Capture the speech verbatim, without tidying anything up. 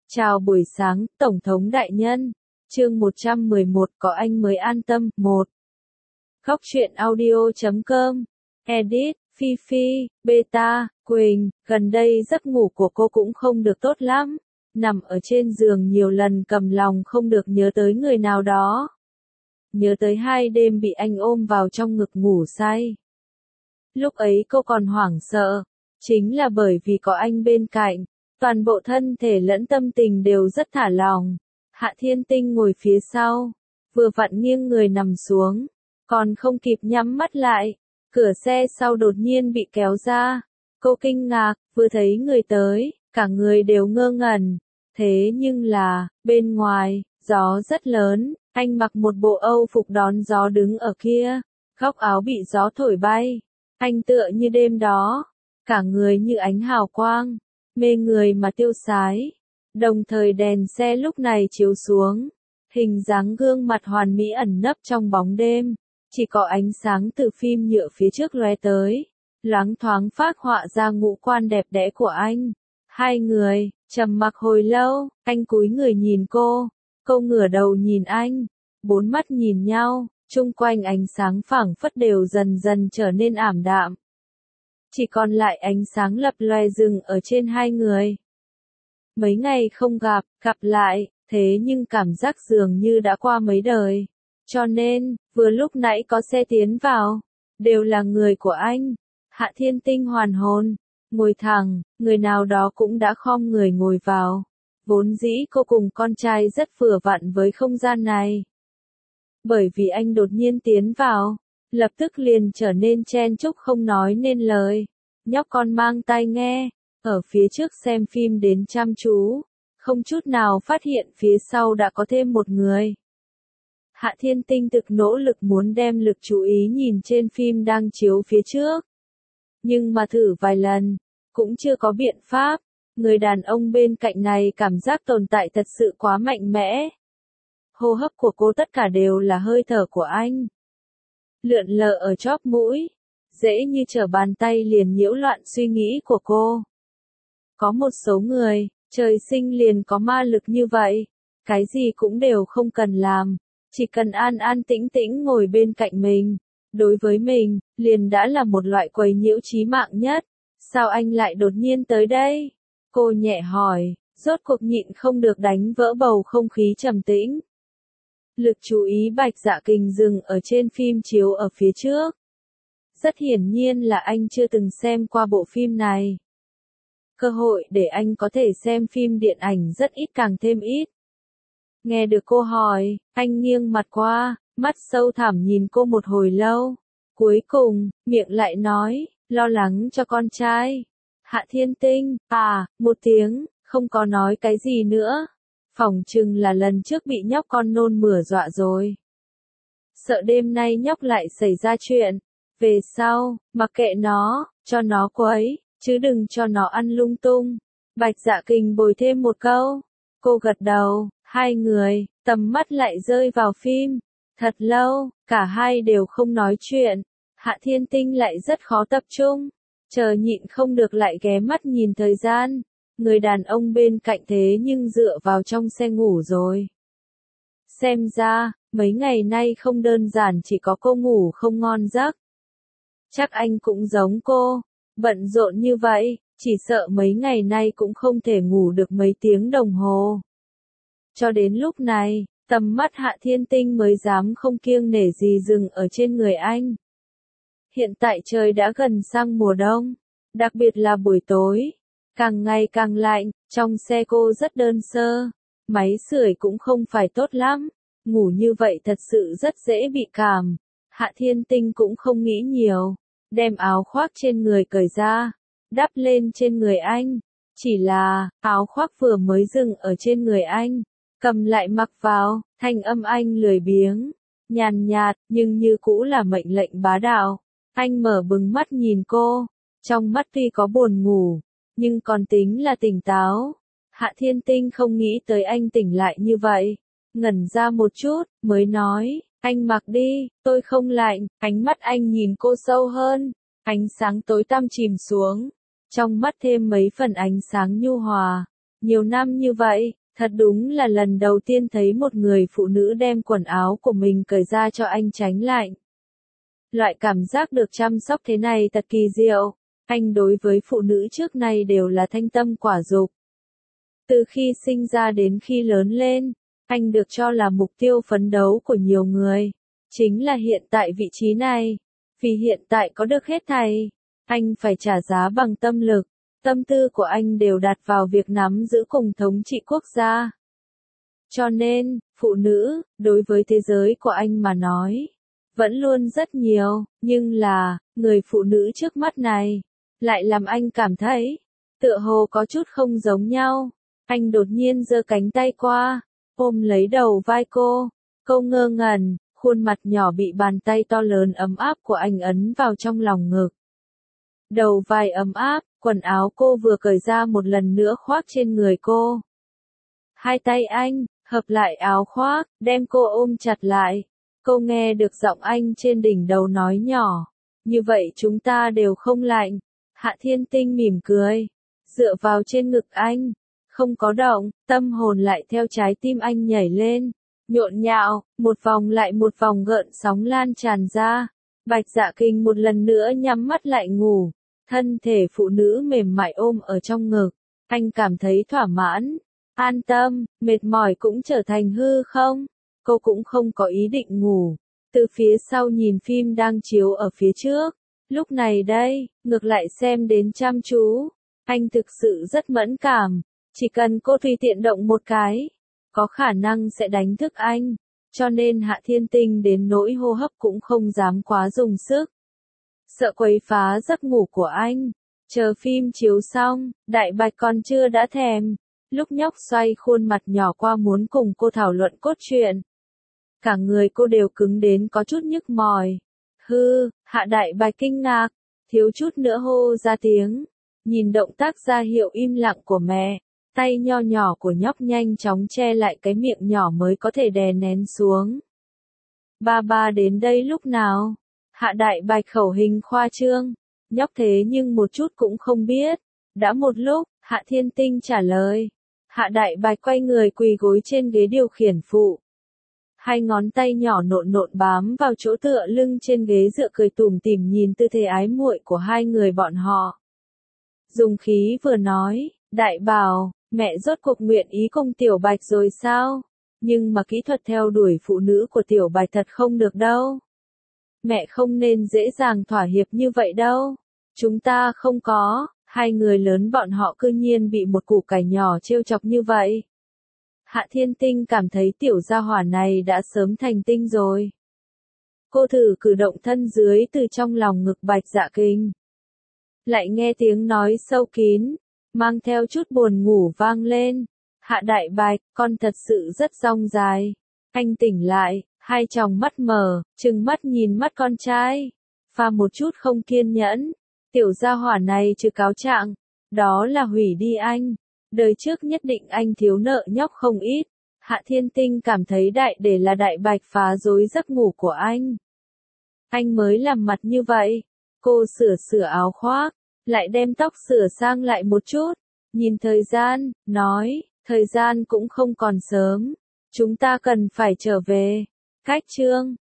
Chào buổi sáng, Tổng thống đại nhân. Chương một trăm mười một có anh mới an tâm. một. Khóc chuyện audio chấm com. Edit, Phi Phi, Beta, Quỳnh. Gần đây giấc ngủ của cô cũng không được tốt lắm. Nằm ở trên giường nhiều lần cầm lòng không được nhớ tới người nào đó. Nhớ tới hai đêm bị anh ôm vào trong ngực ngủ say. Lúc ấy cô còn hoảng sợ. Chính là bởi vì có anh bên cạnh. Toàn bộ thân thể lẫn tâm tình đều rất thả lỏng. Hạ Thiên Tinh ngồi phía sau, vừa vặn nghiêng người nằm xuống, còn không kịp nhắm mắt lại, cửa xe sau đột nhiên bị kéo ra. Cô kinh ngạc, vừa thấy người tới, cả người đều ngơ ngẩn. Thế nhưng là, bên ngoài, gió rất lớn, anh mặc một bộ Âu phục đón gió đứng ở kia, góc áo bị gió thổi bay. Anh tựa như đêm đó, cả người như ánh hào quang, mê người mà tiêu sái. Đồng thời đèn xe lúc này chiếu xuống, hình dáng gương mặt hoàn mỹ ẩn nấp trong bóng đêm, chỉ có ánh sáng từ phim nhựa phía trước lóe tới, loáng thoáng phác họa ra ngũ quan đẹp đẽ của anh. Hai người trầm mặc hồi lâu, anh cúi người nhìn cô, cô ngửa đầu nhìn anh, bốn mắt nhìn nhau, chung quanh ánh sáng phảng phất đều dần dần trở nên ảm đạm. Chỉ còn lại ánh sáng lập loè dừng ở trên hai người. Mấy ngày không gặp, gặp lại, thế nhưng cảm giác dường như đã qua mấy đời. Cho nên, vừa lúc nãy có xe tiến vào, đều là người của anh. Hạ Thiên Tinh hoàn hồn, ngồi thẳng, người nào đó cũng đã khom người ngồi vào. Vốn dĩ cô cùng con trai rất vừa vặn với không gian này. Bởi vì anh đột nhiên tiến vào, lập tức liền trở nên chen chúc không nói nên lời. Nhóc con mang tai nghe, ở phía trước xem phim đến chăm chú, không chút nào phát hiện phía sau đã có thêm một người. Hạ Thiên Tinh thực nỗ lực muốn đem lực chú ý nhìn trên phim đang chiếu phía trước. Nhưng mà thử vài lần, cũng chưa có biện pháp. Người đàn ông bên cạnh này cảm giác tồn tại thật sự quá mạnh mẽ. Hô hấp của cô tất cả đều là hơi thở của anh. Lượn lờ ở chóp mũi, dễ như trở bàn tay liền nhiễu loạn suy nghĩ của cô. Có một số người, trời sinh liền có ma lực như vậy, cái gì cũng đều không cần làm, chỉ cần an an tĩnh tĩnh ngồi bên cạnh mình. Đối với mình, liền đã là một loại quấy nhiễu chí mạng nhất. Sao anh lại đột nhiên tới đây? Cô nhẹ hỏi, rốt cuộc nhịn không được đánh vỡ bầu không khí trầm tĩnh. Lực chú ý Bạch Dạ Kình dừng ở trên phim chiếu ở phía trước. Rất hiển nhiên là anh chưa từng xem qua bộ phim này. Cơ hội để anh có thể xem phim điện ảnh rất ít càng thêm ít. Nghe được cô hỏi, anh nghiêng mặt qua, mắt sâu thẳm nhìn cô một hồi lâu. Cuối cùng, miệng lại nói, lo lắng cho con trai. Hạ Thiên Tinh, à, một tiếng, không có nói cái gì nữa. Phỏng chừng là lần trước bị nhóc con nôn mửa dọa rồi. Sợ đêm nay nhóc lại xảy ra chuyện. Về sau, mặc kệ nó, cho nó quấy, chứ đừng cho nó ăn lung tung. Bạch Dạ Kình bồi thêm một câu. Cô gật đầu, hai người, tầm mắt lại rơi vào phim. Thật lâu, cả hai đều không nói chuyện. Hạ Thiên Tinh lại rất khó tập trung. Chờ nhịn không được lại ghé mắt nhìn thời gian. Người đàn ông bên cạnh thế nhưng dựa vào trong xe ngủ rồi. Xem ra, mấy ngày nay không đơn giản chỉ có cô ngủ không ngon giấc. Chắc anh cũng giống cô, bận rộn như vậy, chỉ sợ mấy ngày nay cũng không thể ngủ được mấy tiếng đồng hồ. Cho đến lúc này, tầm mắt Hạ Thiên Tinh mới dám không kiêng nể gì dừng ở trên người anh. Hiện tại trời đã gần sang mùa đông, đặc biệt là buổi tối, càng ngày càng lạnh, trong xe cô rất đơn sơ, máy sưởi cũng không phải tốt lắm, ngủ như vậy thật sự rất dễ bị cảm. Hạ Thiên Tinh cũng không nghĩ nhiều, đem áo khoác trên người cởi ra, đắp lên trên người anh. Chỉ là, áo khoác vừa mới dừng ở trên người anh, cầm lại mặc vào, thanh âm anh lười biếng, nhàn nhạt, nhưng như cũ là mệnh lệnh bá đạo. Anh mở bừng mắt nhìn cô, trong mắt tuy có buồn ngủ, nhưng còn tính là tỉnh táo. Hạ Thiên Tinh không nghĩ tới anh tỉnh lại như vậy, ngẩn ra một chút, mới nói, anh mặc đi, tôi không lạnh. Ánh mắt anh nhìn cô sâu hơn, ánh sáng tối tăm chìm xuống, trong mắt thêm mấy phần ánh sáng nhu hòa. Nhiều năm như vậy, Thật đúng là lần đầu tiên thấy một người phụ nữ đem quần áo của mình cởi ra cho anh tránh lạnh. Loại cảm giác được chăm sóc thế này thật kỳ diệu. Anh đối với phụ nữ trước nay đều là thanh tâm quả dục. Từ khi sinh ra đến khi lớn lên, anh được cho là mục tiêu phấn đấu của nhiều người. Chính là hiện tại vị trí này. Vì hiện tại có được hết thảy, anh phải trả giá bằng tâm lực. Tâm tư của anh đều đặt vào việc nắm giữ cùng thống trị quốc gia. Cho nên, phụ nữ, đối với thế giới của anh mà nói, vẫn luôn rất nhiều, nhưng là, người phụ nữ trước mắt này, lại làm anh cảm thấy, tựa hồ có chút không giống nhau. Anh đột nhiên giơ cánh tay qua, ôm lấy đầu vai cô, cô ngơ ngẩn, khuôn mặt nhỏ bị bàn tay to lớn ấm áp của anh ấn vào trong lòng ngực. Đầu vai ấm áp, quần áo cô vừa cởi ra một lần nữa khoác trên người cô. Hai tay anh, hợp lại áo khoác, đem cô ôm chặt lại. Cô nghe được giọng anh trên đỉnh đầu nói nhỏ. Như vậy chúng ta đều không lạnh. Hạ Thiên Tinh mỉm cười. Dựa vào trên ngực anh. Không có động, tâm hồn lại theo trái tim anh nhảy lên. Nhộn nhạo, một vòng lại một vòng gợn sóng lan tràn ra. Bạch Dạ Kinh một lần nữa nhắm mắt lại ngủ. Thân thể phụ nữ mềm mại ôm ở trong ngực. Anh cảm thấy thỏa mãn. An tâm, mệt mỏi cũng trở thành hư không? Cô cũng không có ý định ngủ. Từ phía sau nhìn phim đang chiếu ở phía trước. Lúc này đây, ngược lại xem đến chăm chú. Anh thực sự rất mẫn cảm. Chỉ cần cô tùy tiện động một cái, có khả năng sẽ đánh thức anh. Cho nên Hạ Thiên Tinh đến nỗi hô hấp cũng không dám quá dùng sức. Sợ quấy phá giấc ngủ của anh. Chờ phim chiếu xong, Đại Bạch còn chưa đã thèm. Lúc nhóc xoay khuôn mặt nhỏ qua muốn cùng cô thảo luận cốt truyện. Cả người cô đều cứng đến có chút nhức mỏi. Hư, Hạ Đại Bạch kinh ngạc, thiếu chút nữa hô ra tiếng. Nhìn động tác ra hiệu im lặng của mẹ, tay nho nhỏ của nhóc nhanh chóng che lại cái miệng nhỏ mới có thể đè nén xuống. Ba ba đến đây lúc nào? Hạ Đại Bạch khẩu hình khoa trương, nhóc thế nhưng một chút cũng không biết. Đã một lúc, Hạ Thiên Tinh trả lời. Hạ Đại Bạch quay người quỳ gối trên ghế điều khiển phụ. Hai ngón tay nhỏ nộn nộn bám vào chỗ tựa lưng trên ghế dựa cười tủm tỉm nhìn tư thế ái muội của hai người bọn họ. Dùng khí vừa nói, Đại Bảo, mẹ rốt cuộc nguyện ý cùng Tiểu Bạch rồi sao? Nhưng mà kỹ thuật theo đuổi phụ nữ của Tiểu Bạch thật không được đâu. Mẹ không nên dễ dàng thỏa hiệp như vậy đâu. Chúng ta không có, hai người lớn bọn họ cư nhiên bị một củ cải nhỏ trêu chọc như vậy. Hạ Thiên Tinh cảm thấy tiểu gia hỏa này đã sớm thành tinh rồi. Cô thử cử động thân dưới từ trong lòng ngực Bạch Dạ Kinh. Lại nghe tiếng nói sâu kín, mang theo chút buồn ngủ vang lên. Hạ Đại Bạch, con thật sự rất dong dài. Anh tỉnh lại, hai tròng mắt mở, trừng mắt nhìn mắt con trai. Pha một chút không kiên nhẫn. Tiểu gia hỏa này trừ cáo trạng, đó là hủy đi anh. Đời trước nhất định anh thiếu nợ nhóc không ít. Hạ Thiên Tinh cảm thấy Đại để là Đại Bạch phá rối giấc ngủ của anh. Anh mới làm mặt như vậy. Cô sửa sửa áo khoác, lại đem tóc sửa sang lại một chút. Nhìn thời gian, nói, thời gian cũng không còn sớm. Chúng ta cần phải trở về. Cách chương